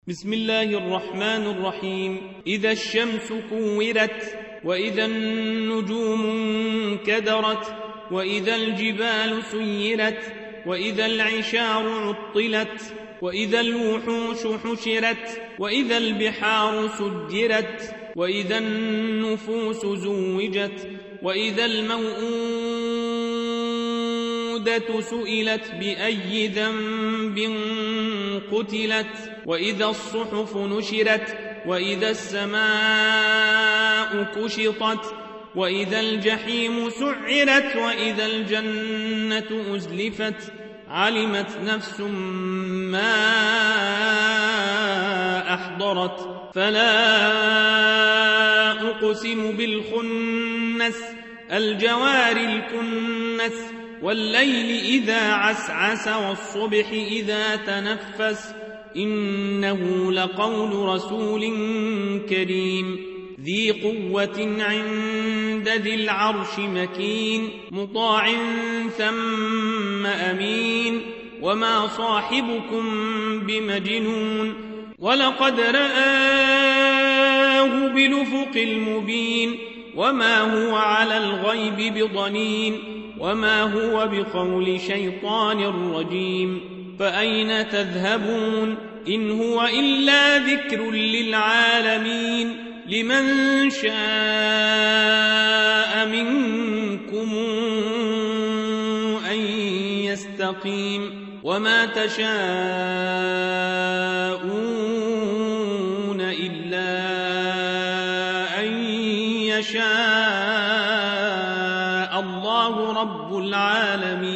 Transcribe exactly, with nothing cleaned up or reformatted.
بسم الله الرحمن الرحيم. إذا الشمس كورت، وإذا النجوم انكدرت، وإذا الجبال سيرت، وإذا العشار عطلت، وإذا الوحوش حشرت، وإذا البحار سجرت، وإذا النفوس زوجت، وإذا الموءودة سئلت بأي ذنب قتلت، وإذا الصحف نشرت، وإذا السماء كشطت، وإذا الجحيم سعرت، وإذا الجنة أزلفت، علمت نفس ما أحضرت. فلا أقسم بالخنس، الجوار الكنس، والليل إذا عسعس، والصبح إذا تنفس، إنه لقول رسول كريم ذي قوة عند ذي العرش مكين، مطاع ثم أمين، وما صاحبكم بمجنون، ولقد رآه بالأفق المبين، وما هو على الغيب بضنين، وما هو بقول شيطان رجيم. فأين تذهبون؟ إن هو إلا ذكر للعالمين، لمن شاء منكم أن يستقيم، وما تشاءون إلا أن يشاء الله رب العالمين.